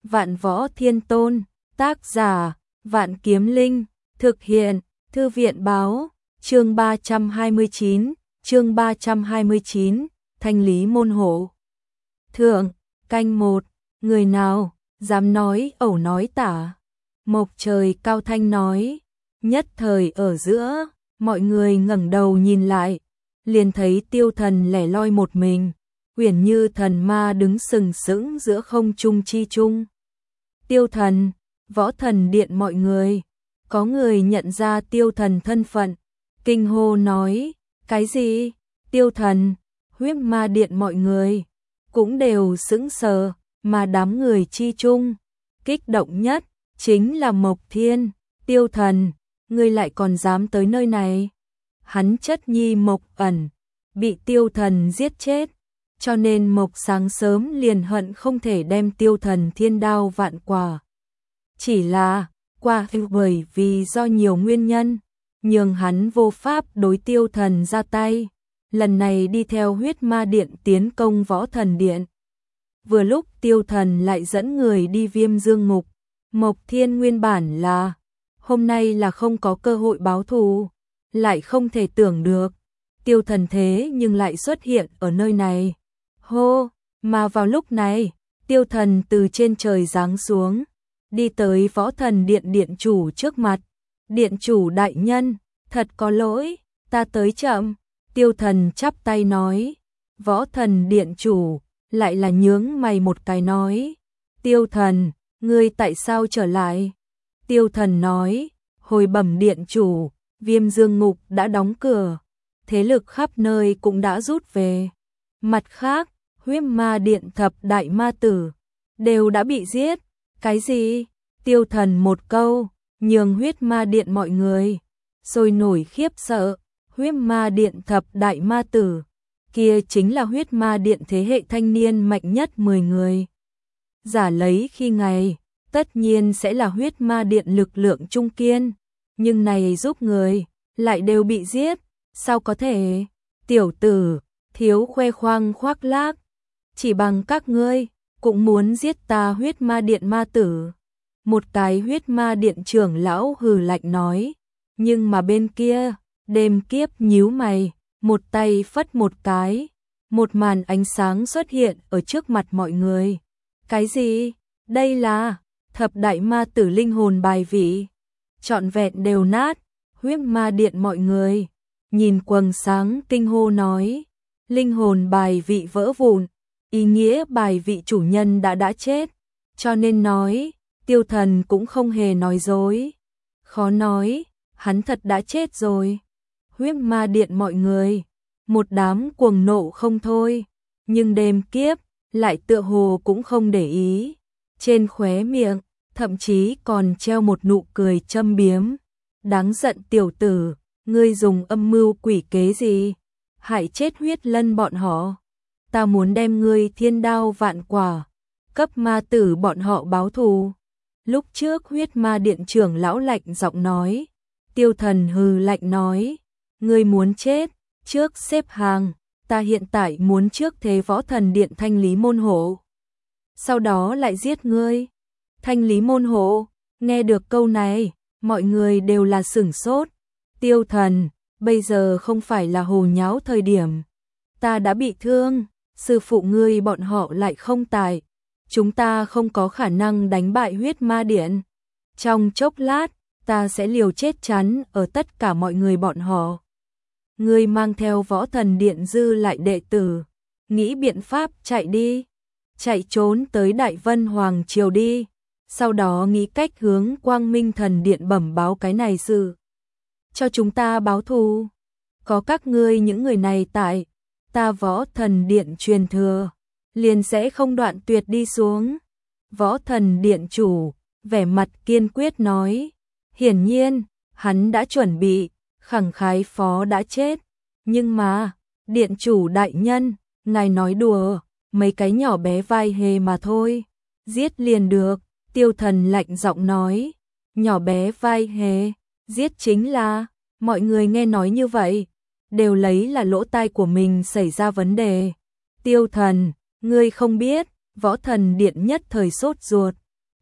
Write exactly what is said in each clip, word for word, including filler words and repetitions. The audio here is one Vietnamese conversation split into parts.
Vạn Võ Thiên Tôn, tác giả, Vạn Kiếm Linh, thực hiện, Thư viện báo, chương ba trăm hai mươi chín, chương ba trăm hai mươi chín, Thanh Lý Môn Hộ. Thượng, canh một, người nào, dám nói ẩu nói tả. Mộc Trời cao thanh nói, nhất thời ở giữa, mọi người ngẩng đầu nhìn lại, liền thấy Tiêu Thần lẻ loi một mình, uyển như thần ma đứng sừng sững giữa không trung chi trung. Tiêu Thần, Võ Thần Điện mọi người, có người nhận ra Tiêu Thần thân phận, kinh hô nói, cái gì? Tiêu Thần, Huyết Ma Điện mọi người, cũng đều sững sờ, mà đám người chi trung, kích động nhất, chính là Mộc Thiên. Tiêu Thần, ngươi lại còn dám tới nơi này? Hắn chất nhi Mộc Ẩn, bị Tiêu Thần giết chết, cho nên Mộc sáng sớm liền hận không thể đem Tiêu Thần thiên đao vạn quả. Chỉ là, qua bởi vì do nhiều nguyên nhân, nhường hắn vô pháp đối Tiêu Thần ra tay, lần này đi theo Huyết Ma Điện tiến công Võ Thần Điện. Vừa lúc Tiêu Thần lại dẫn người đi Viêm Dương Ngục, Mộc Thiên nguyên bản là, hôm nay là không có cơ hội báo thù, lại không thể tưởng được, Tiêu Thần thế nhưng lại xuất hiện ở nơi này. Hô, mà vào lúc này, Tiêu Thần từ trên trời giáng xuống, đi tới Võ Thần Điện điện chủ trước mặt. Điện chủ đại nhân, thật có lỗi, ta tới chậm. Tiêu Thần chắp tay nói. Võ Thần Điện chủ lại là nhướng mày một cái nói, Tiêu Thần, ngươi tại sao trở lại? Tiêu Thần nói, hồi bẩm điện chủ, Viêm Dương Ngục đã đóng cửa, thế lực khắp nơi cũng đã rút về. Mặt khác, Huyết Ma Điện thập đại ma tử đều đã bị giết. Cái gì? Tiêu Thần một câu, nhường Huyết Ma Điện mọi người sôi nổi khiếp sợ. Huyết Ma Điện thập đại ma tử, kia chính là Huyết Ma Điện thế hệ thanh niên mạnh nhất mười người. Giả lấy khi ngày, tất nhiên sẽ là Huyết Ma Điện lực lượng trung kiên, nhưng này giúp người, lại đều bị giết, sao có thể? Tiểu tử, thiếu khoe khoang khoác lác, chỉ bằng các ngươi, cũng muốn giết ta Huyết Ma Điện ma tử. Một cái Huyết Ma Điện trưởng lão hừ lạnh nói, nhưng mà bên kia, Đêm Kiếp nhíu mày, một tay phất một cái, một màn ánh sáng xuất hiện ở trước mặt mọi người. Cái gì? Đây là thập đại ma tử linh hồn bài vị, trọn vẹn đều nát. Huyết Ma Điện mọi người nhìn quầng sáng kinh hô nói, linh hồn bài vị vỡ vụn, ý nghĩa bài vị chủ nhân đã đã chết, cho nên nói, Tiêu Thần cũng không hề nói dối. Khó nói, hắn thật đã chết rồi. Huyết Ma Điện mọi người, một đám cuồng nộ không thôi, nhưng Đêm Kiếp lại tựa hồ cũng không để ý. Trên khóe miệng, thậm chí còn treo một nụ cười châm biếm. Đáng giận tiểu tử, ngươi dùng âm mưu quỷ kế gì? Hại chết Huyết Lân bọn họ. Ta muốn đem ngươi thiên đao vạn quả, cấp ma tử bọn họ báo thù. Lúc trước Huyết Ma Điện trưởng lão lạnh giọng nói. Tiêu Thần hừ lạnh nói, ngươi muốn chết, trước xếp hàng, ta hiện tại muốn trước thế Võ Thần Điện thanh lý môn hộ, sau đó lại giết ngươi. Thanh lý môn hộ, nghe được câu này, mọi người đều là sửng sốt. Tiêu Thần, bây giờ không phải là hồ nháo thời điểm, ta đã bị thương, sư phụ ngươi bọn họ lại không tại, chúng ta không có khả năng đánh bại Huyết Ma Điện. Trong chốc lát, ta sẽ liều chết chắn ở tất cả mọi người bọn họ. Ngươi mang theo Võ Thần Điện dư lại đệ tử, nghĩ biện pháp chạy đi, chạy trốn tới Đại Vân Hoàng Triều đi, sau đó nghĩ cách hướng Quang Minh Thần Điện bẩm báo cái này sự, cho chúng ta báo thù. Có các ngươi những người này tại, ta Võ Thần Điện truyền thừa, liền sẽ không đoạn tuyệt đi xuống. Võ Thần Điện chủ, vẻ mặt kiên quyết nói, hiển nhiên, hắn đã chuẩn bị, khẳng khái phó đã chết, nhưng mà, điện chủ đại nhân, ngài nói đùa, mấy cái nhỏ bé vai hề mà thôi, giết liền được. Tiêu Thần lạnh giọng nói, nhỏ bé vai hề, giết chính là, mọi người nghe nói như vậy, đều lấy là lỗ tai của mình xảy ra vấn đề. Tiêu Thần, ngươi không biết, Võ Thần Điện nhất thời sốt ruột,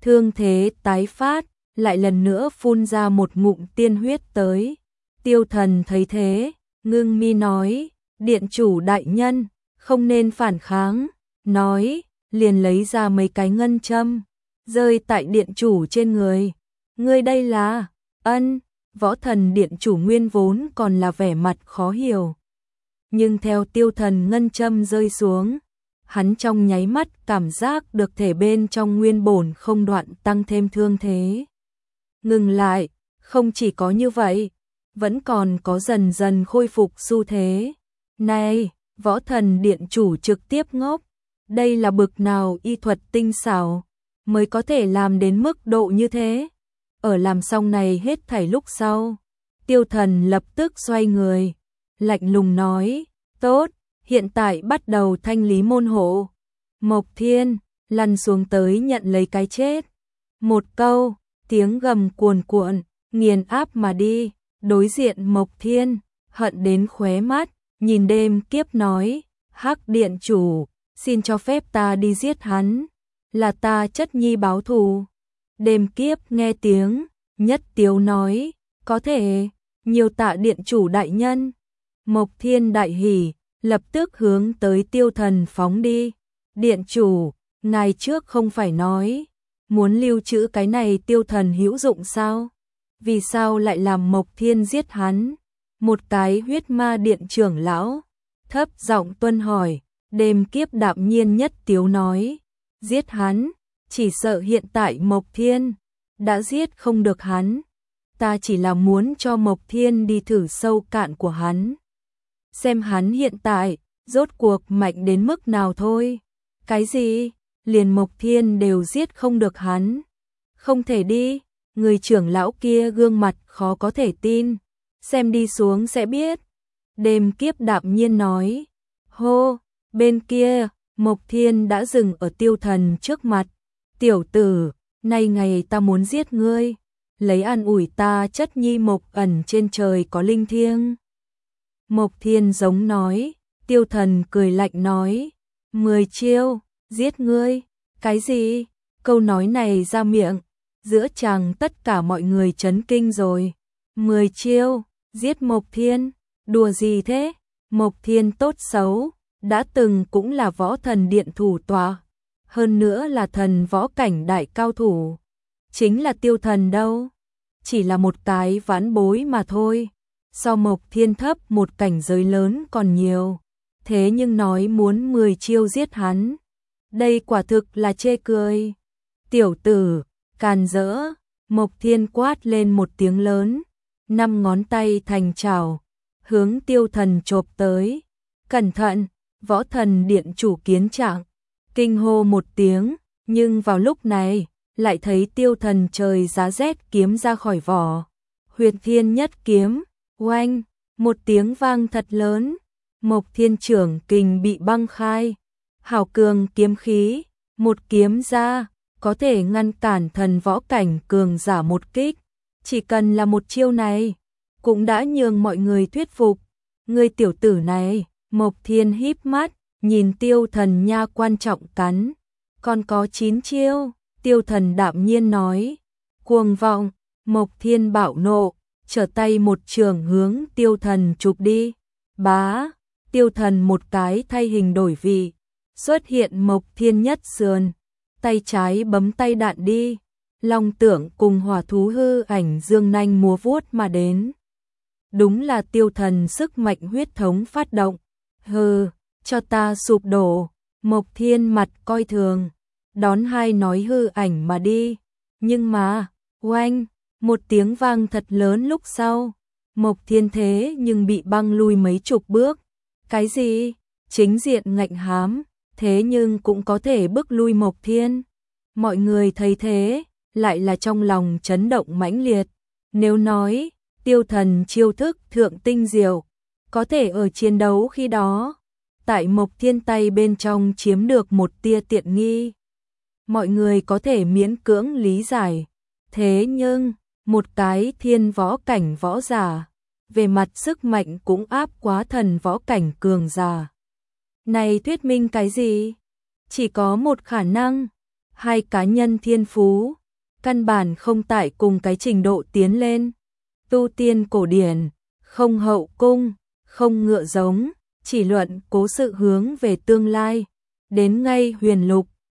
thương thế tái phát, lại lần nữa phun ra một ngụm tiên huyết tới. Tiêu Thần thấy thế, ngưng mi nói, điện chủ đại nhân, không nên phản kháng, nói, liền lấy ra mấy cái ngân châm, rơi tại điện chủ trên người. Ngươi đây là, ân, Võ Thần điện chủ nguyên vốn còn là vẻ mặt khó hiểu. Nhưng theo Tiêu Thần ngân châm rơi xuống, hắn trong nháy mắt cảm giác được thể bên trong nguyên bổn không đoạn tăng thêm thương thế. Ngừng lại, không chỉ có như vậy, vẫn còn có dần dần khôi phục xu thế. Này, Võ Thần điện chủ trực tiếp ngốc, đây là bực nào y thuật tinh xảo, mới có thể làm đến mức độ như thế. Ở làm xong này hết thảy lúc sau, Tiêu Thần lập tức xoay người, lạnh lùng nói, tốt, hiện tại bắt đầu thanh lý môn hộ. Mộc Thiên, lăn xuống tới nhận lấy cái chết. Một câu, tiếng gầm cuồn cuộn, nghiền áp mà đi, đối diện Mộc Thiên, hận đến khóe mắt, nhìn Đêm Kiếp nói, Hắc điện chủ, xin cho phép ta đi giết hắn, là ta chất nhi báo thù. Đêm Kiếp nghe tiếng, nhất tiếu nói, có thể, nhiều tạ điện chủ đại nhân. Mộc Thiên đại hỉ, lập tức hướng tới Tiêu Thần phóng đi. Điện chủ, ngài trước không phải nói, muốn lưu trữ cái này Tiêu Thần hữu dụng sao? Vì sao lại làm Mộc Thiên giết hắn? Một cái huyết ma điện trưởng lão, thấp giọng tuân hỏi. Đêm Kiếp đạm nhiên nhất tiếu nói, giết hắn, chỉ sợ hiện tại Mộc Thiên đã giết không được hắn. Ta chỉ là muốn cho Mộc Thiên đi thử sâu cạn của hắn, xem hắn hiện tại rốt cuộc mạnh đến mức nào thôi. Cái gì? Liền Mộc Thiên đều giết không được hắn? Không thể đi. Người trưởng lão kia gương mặt khó có thể tin, xem đi xuống sẽ biết. Đêm Kiếp đạm nhiên nói, hô, bên kia, Mộc Thiên đã dừng ở Tiêu Thần trước mặt. Tiểu tử, nay ngày ta muốn giết ngươi, lấy an ủi ta chất nhi Mộc Ẩn trên trời có linh thiêng. Mộc Thiên giống nói. Tiêu Thần cười lạnh nói, mười chiêu, giết ngươi. Cái gì? Câu nói này ra miệng, giữa chàng tất cả mọi người chấn kinh rồi. Mười chiêu, giết Mộc Thiên, đùa gì thế? Mộc Thiên tốt xấu, đã từng cũng là Võ Thần điện thủ tọa, hơn nữa là thần võ cảnh đại cao thủ. Chính là Tiêu Thần đâu, chỉ là một cái vãn bối mà thôi, so Mộc Thiên thấp một cảnh giới lớn còn nhiều. Thế nhưng nói muốn mười chiêu giết hắn, đây quả thực là chê cười. Tiểu tử, càn rỡ, Mộc Thiên quát lên một tiếng lớn, năm ngón tay thành chảo, hướng Tiêu Thần chộp tới. Cẩn thận, Võ Thần điện chủ Kiến Trạng kinh hô một tiếng, nhưng vào lúc này, lại thấy Tiêu Thần trời giá rét kiếm ra khỏi vỏ. Huyền Thiên nhất kiếm, oanh, một tiếng vang thật lớn, Mộc Thiên trưởng kình bị băng khai. Hào cường kiếm khí, một kiếm ra, có thể ngăn cản thần võ cảnh cường giả một kích. Chỉ cần là một chiêu này, cũng đã nhường mọi người thuyết phục. Ngươi tiểu tử này, Mộc Thiên híp mắt, nhìn Tiêu Thần nha quan trọng cắn. Còn có chín chiêu, Tiêu Thần đạm nhiên nói. Cuồng vọng, Mộc Thiên bạo nộ, trở tay một trường hướng Tiêu Thần chụp đi. Bá, Tiêu Thần một cái thay hình đổi vị, xuất hiện Mộc Thiên nhất sườn, tay trái bấm tay đạn đi. Long Tưởng cùng hỏa thú hư ảnh dương nanh múa vuốt mà đến. Đúng là Tiêu Thần sức mạnh huyết thống phát động. Hừ, cho ta sụp đổ. Mộc Thiên mặt coi thường, đón hai nói hư ảnh mà đi. Nhưng mà, oanh, một tiếng vang thật lớn lúc sau, Mộc Thiên thế nhưng bị băng lui mấy chục bước. Cái gì? Chính diện ngạnh hám, thế nhưng cũng có thể bước lui Mộc Thiên. Mọi người thấy thế, lại là trong lòng chấn động mãnh liệt. Nếu nói, Tiêu Thần chiêu thức thượng tinh diệu, có thể ở chiến đấu khi đó, tại Mộc Thiên tay bên trong chiếm được một tia tiện nghi, mọi người có thể miễn cưỡng lý giải. Thế nhưng, một cái thiên võ cảnh võ giả, về mặt sức mạnh cũng áp quá thần võ cảnh cường giả. Này thuyết minh cái gì? Chỉ có một khả năng, hai cá nhân thiên phú, căn bản không tại cùng cái trình độ tiến lên. Tu tiên cổ điển, không hậu cung, không ngựa giống, chỉ luận cố sự hướng về tương lai. Đến ngay huyền lục,